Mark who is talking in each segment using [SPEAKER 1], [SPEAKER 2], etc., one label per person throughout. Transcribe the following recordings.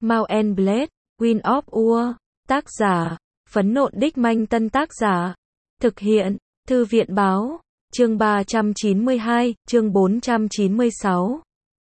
[SPEAKER 1] Mount and Blade, Wind of War. Tác giả, Phấn Nộn Đích Manh. Tân tác giả, thực hiện, Thư viện Báo. Chương 392, chương 496.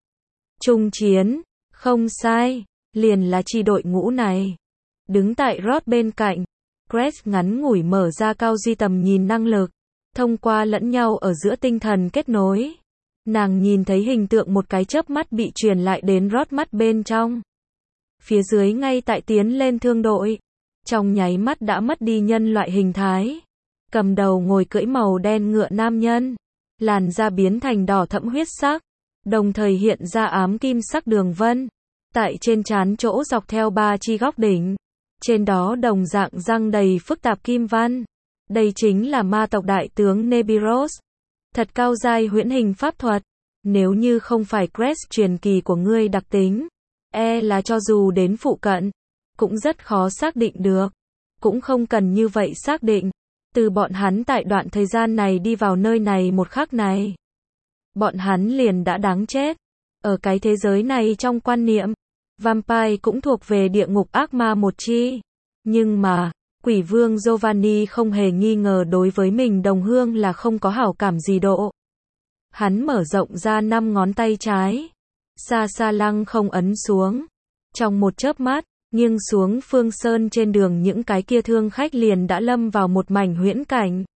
[SPEAKER 1] Trung chiến, không sai, liền là chi đội ngũ này. Đứng tại Rod bên cạnh, Grace ngắn ngủi mở ra cao duy tầm nhìn năng lực, thông qua lẫn nhau ở giữa tinh thần kết nối. Nàng nhìn thấy hình tượng một cái chớp mắt bị truyền lại đến Rod mắt bên trong. Phía dưới ngay tại tiến lên thương đội, trong nháy mắt đã mất đi nhân loại hình thái. Cầm đầu ngồi cưỡi màu đen ngựa nam nhân, làn da biến thành đỏ thẫm huyết sắc, đồng thời hiện ra ám kim sắc đường vân. Tại trên trán chỗ dọc theo 3 chi góc đỉnh, trên đó đồng dạng răng đầy phức tạp kim văn. Đây chính là ma tộc đại tướng Nebiros. Thật cao giai huyễn hình pháp thuật. Nếu như không phải Grace truyền kỳ của ngươi đặc tính, là cho dù đến phụ cận, cũng rất khó xác định được. Cũng không cần như vậy xác định. Từ bọn hắn tại đoạn thời gian này đi vào nơi này một khắc này, bọn hắn liền đã đáng chết. Ở cái thế giới này trong quan niệm, vampire cũng thuộc về địa ngục ác ma một chi. Nhưng mà, quỷ vương Giovanni không hề nghi ngờ đối với mình đồng hương là không có hảo cảm gì độ. Hắn mở rộng ra 5 ngón tay trái, xa xa lăng không ấn xuống. Trong một chớp mắt, nghiêng xuống phương sơn trên đường những cái kia thương khách liền đã lâm vào một mảnh huyễn cảnh.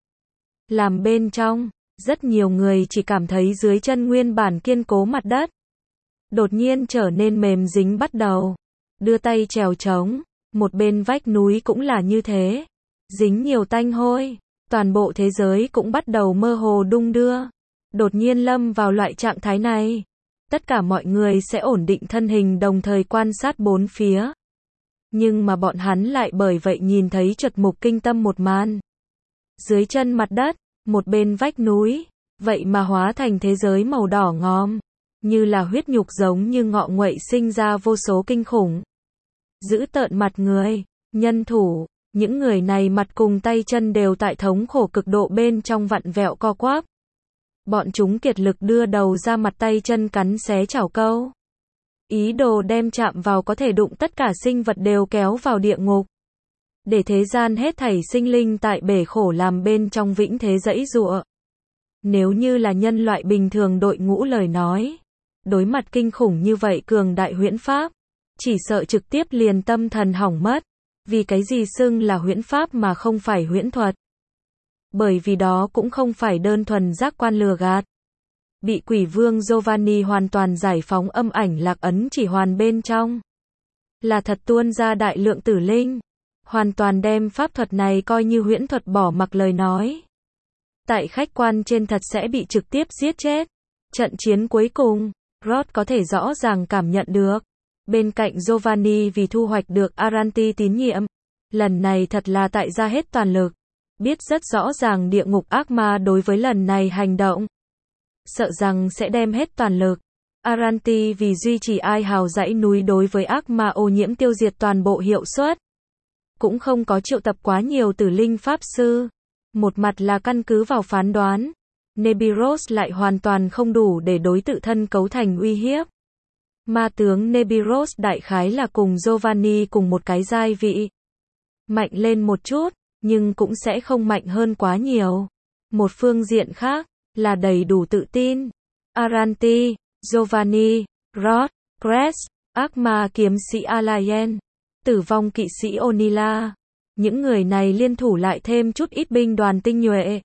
[SPEAKER 1] Làm bên trong, rất nhiều người chỉ cảm thấy dưới chân nguyên bản kiên cố mặt đất đột nhiên trở nên mềm dính bắt đầu. Đưa tay trèo trống, một bên vách núi cũng là như thế. Dính nhiều tanh hôi, toàn bộ thế giới cũng bắt đầu mơ hồ đung đưa. Đột nhiên lâm vào loại trạng thái này, tất cả mọi người sẽ ổn định thân hình đồng thời quan sát bốn phía. Nhưng mà bọn hắn lại bởi vậy nhìn thấy chợt mục kinh tâm một màn. Dưới chân mặt đất, một bên vách núi, vậy mà hóa thành thế giới màu đỏ ngòm, như là huyết nhục giống như ngọ nguậy sinh ra vô số kinh khủng. Giữ tợn mặt người, nhân thủ, những người này mặt cùng tay chân đều tại thống khổ cực độ bên trong vặn vẹo co quắp. Bọn chúng kiệt lực đưa đầu ra mặt tay chân cắn xé chảo câu. Ý đồ đem chạm vào có thể đụng tất cả sinh vật đều kéo vào địa ngục. Để thế gian hết thảy sinh linh tại bể khổ làm bên trong vĩnh thế giãy giụa. Nếu như là nhân loại bình thường đội ngũ lời nói, đối mặt kinh khủng như vậy cường đại huyễn pháp, chỉ sợ trực tiếp liền tâm thần hỏng mất. Vì cái gì xưng là huyễn pháp mà không phải huyễn thuật? Bởi vì đó cũng không phải đơn thuần giác quan lừa gạt. Bị quỷ vương Giovanni hoàn toàn giải phóng âm ảnh lạc ấn chỉ hoàn bên trong, là thật tuôn ra đại lượng tử linh. Hoàn toàn đem pháp thuật này coi như huyễn thuật bỏ mặc lời nói, tại khách quan trên thật sẽ bị trực tiếp giết chết. Trận chiến cuối cùng, Rod có thể rõ ràng cảm nhận được. Bên cạnh Giovanni vì thu hoạch được Aranti tín nhiệm, lần này thật là tại ra hết toàn lực. Biết rất rõ ràng địa ngục ác ma đối với lần này hành động, sợ rằng sẽ đem hết toàn lực. Aranti vì duy trì ai hào dãy núi đối với ác ma ô nhiễm tiêu diệt toàn bộ hiệu suất, cũng không có triệu tập quá nhiều tử linh pháp sư. Một mặt là căn cứ vào phán đoán, Nebiros lại hoàn toàn không đủ để đối tự thân cấu thành uy hiếp. Ma tướng Nebiros đại khái là cùng Giovanni cùng một cái giai vị. Mạnh lên một chút, nhưng cũng sẽ không mạnh hơn quá nhiều. Một phương diện khác, là đầy đủ tự tin. Aranti, Giovanni, Rod, Grace, ác ma kiếm sĩ Alayen, tử vong kỵ sĩ Onila. Những người này liên thủ lại thêm chút ít binh đoàn tinh nhuệ,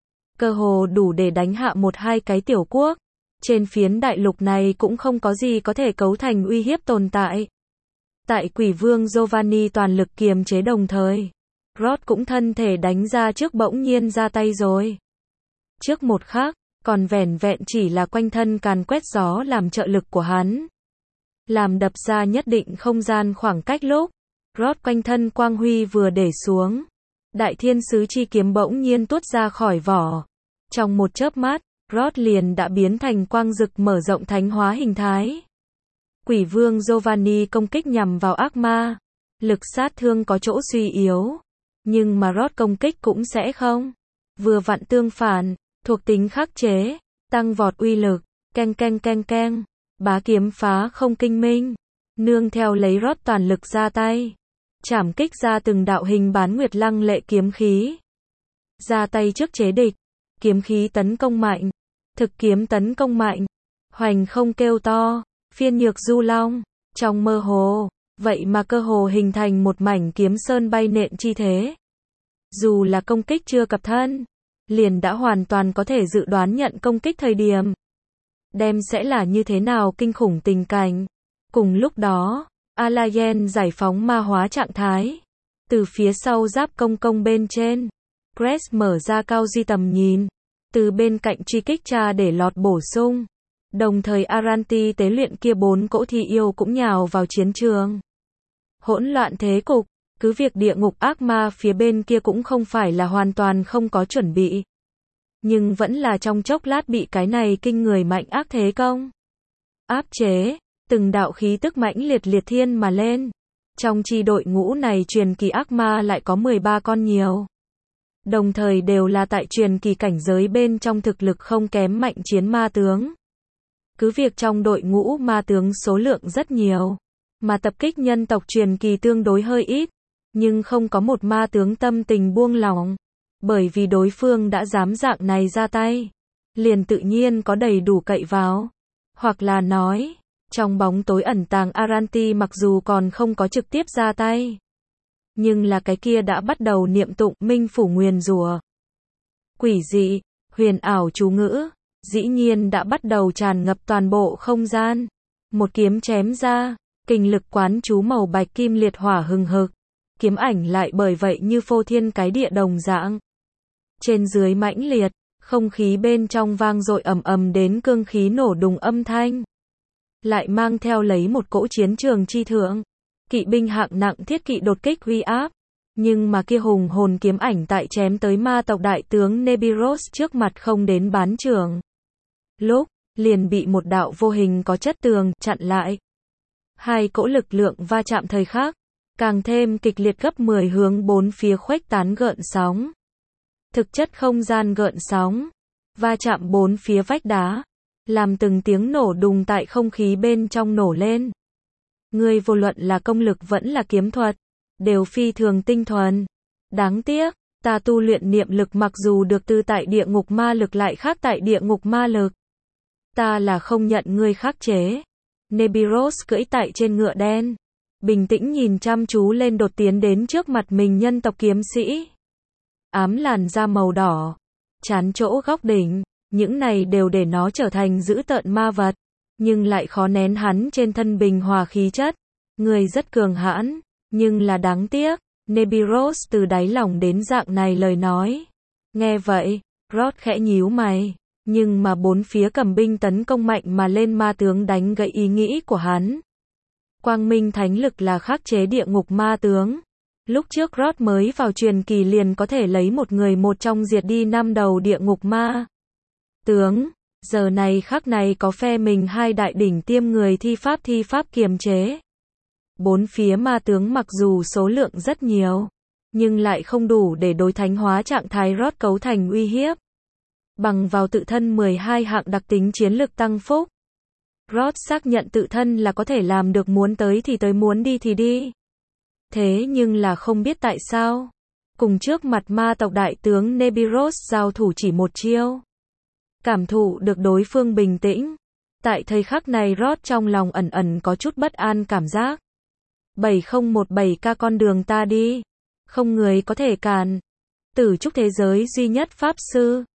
[SPEAKER 1] cơ hồ đủ để đánh hạ một hai cái tiểu quốc. Trên phiến đại lục này cũng không có gì có thể cấu thành uy hiếp tồn tại. Tại quỷ vương Giovanni toàn lực kiềm chế đồng thời, Rod cũng thân thể đánh ra trước bỗng nhiên ra tay rồi. Trước một khắc, còn vẻn vẹn chỉ là quanh thân càn quét gió làm trợ lực của hắn, làm đập ra nhất định không gian khoảng cách lúc, Rod quanh thân quang huy vừa để xuống. Đại thiên sứ chi kiếm bỗng nhiên tuốt ra khỏi vỏ. Trong một chớp mắt, Rod liền đã biến thành quang dực mở rộng thánh hóa hình thái. Quỷ vương Giovanni công kích nhằm vào ác ma, lực sát thương có chỗ suy yếu, nhưng mà Rod công kích cũng sẽ không. Vừa vặn tương phản, thuộc tính khắc chế, tăng vọt uy lực, keng keng keng keng, bá kiếm phá không kinh minh. Nương theo lấy Rod toàn lực ra tay, chảm kích ra từng đạo hình bán nguyệt lăng lệ kiếm khí. Ra tay trước chế địch, kiếm khí tấn công mạnh, thực kiếm tấn công mạnh, hoành không kêu to, phiên nhược du long, trong mơ hồ, vậy mà cơ hồ hình thành một mảnh kiếm sơn bay nện chi thế. Dù là công kích chưa cập thân, liền đã hoàn toàn có thể dự đoán nhận công kích thời điểm. Đem sẽ là như thế nào kinh khủng tình cảnh. Cùng lúc đó, Alayen giải phóng ma hóa trạng thái. Từ phía sau giáp công công bên trên, Crest mở ra cao di tầm nhìn. Từ bên cạnh truy kích cha để lọt bổ sung. Đồng thời Aranti tế luyện kia 4 cỗ thi yêu cũng nhào vào chiến trường. Hỗn loạn thế cục, cứ việc địa ngục ác ma phía bên kia cũng không phải là hoàn toàn không có chuẩn bị. Nhưng vẫn là trong chốc lát bị cái này kinh người mạnh ác thế công áp chế, từng đạo khí tức mãnh liệt liệt thiên mà lên. Trong chi đội ngũ này truyền kỳ ác ma lại có 13 con nhiều. Đồng thời đều là tại truyền kỳ cảnh giới bên trong thực lực không kém mạnh chiến ma tướng. Cứ việc trong đội ngũ ma tướng số lượng rất nhiều, mà tập kích nhân tộc truyền kỳ tương đối hơi ít, nhưng không có một ma tướng tâm tình buông lỏng. Bởi vì đối phương đã dám dạng này ra tay, liền tự nhiên có đầy đủ cậy vào. Hoặc là nói, trong bóng tối ẩn tàng Aranti mặc dù còn không có trực tiếp ra tay, nhưng là cái kia đã bắt đầu niệm tụng minh phủ nguyền rủa. Quỷ dị, huyền ảo chú ngữ, dĩ nhiên đã bắt đầu tràn ngập toàn bộ không gian. Một kiếm chém ra, kình lực quán chú màu bạch kim liệt hỏa hừng hực. Kiếm ảnh lại bởi vậy như phô thiên cái địa đồng dạng. Trên dưới mãnh liệt, không khí bên trong vang dội ầm ầm đến cương khí nổ đùng âm thanh. Lại mang theo lấy một cỗ chiến trường chi thượng. Kỵ binh hạng nặng thiết kỵ đột kích uy áp. Nhưng mà kia hùng hồn kiếm ảnh tại chém tới ma tộc đại tướng Nebiros trước mặt không đến bán trường. Lúc, liền bị một đạo vô hình có chất tường chặn lại. Hai cỗ lực lượng va chạm thời khắc, càng thêm kịch liệt gấp 10 hướng bốn phía khuếch tán gợn sóng. Thực chất không gian gợn sóng, va chạm bốn phía vách đá, làm từng tiếng nổ đùng tại không khí bên trong nổ lên. Người vô luận là công lực vẫn là kiếm thuật, đều phi thường tinh thuần. Đáng tiếc, ta tu luyện niệm lực mặc dù được từ tại địa ngục ma lực lại khác tại địa ngục ma lực. Ta là không nhận ngươi khắc chế. Nebiros cưỡi tại trên ngựa đen, bình tĩnh nhìn chăm chú lên đột tiến đến trước mặt mình nhân tộc kiếm sĩ. Ám làn da màu đỏ, chán chỗ góc đỉnh, những này đều để nó trở thành dữ tợn ma vật, nhưng lại khó nén hắn trên thân bình hòa khí chất. Người rất cường hãn, nhưng là đáng tiếc. Nebiros từ đáy lòng đến dạng này lời nói. Nghe vậy, Rod khẽ nhíu mày, nhưng mà bốn phía cầm binh tấn công mạnh mà lên ma tướng đánh gãy ý nghĩ của hắn. Quang minh thánh lực là khắc chế địa ngục ma tướng. Lúc trước Rod mới vào truyền kỳ liền có thể lấy một người một trong diệt đi 5 đầu địa ngục ma tướng. Giờ này khắc này có phe mình hai đại đỉnh tiêm người thi pháp kiềm chế. Bốn phía ma tướng mặc dù số lượng rất nhiều, nhưng lại không đủ để đối thánh hóa trạng thái Rod cấu thành uy hiếp. Bằng vào tự thân 12 hạng đặc tính chiến lực tăng phúc, Rod xác nhận tự thân là có thể làm được muốn tới thì tới muốn đi thì đi. Thế nhưng là không biết tại sao, cùng trước mặt ma tộc đại tướng Nebiros giao thủ chỉ một chiêu. Cảm thụ được đối phương bình tĩnh. Tại thời khắc này Rod trong lòng ẩn ẩn có chút bất an cảm giác. 7017K con đường ta đi. Không người có thể cản. Tử trúc thế giới duy nhất pháp sư.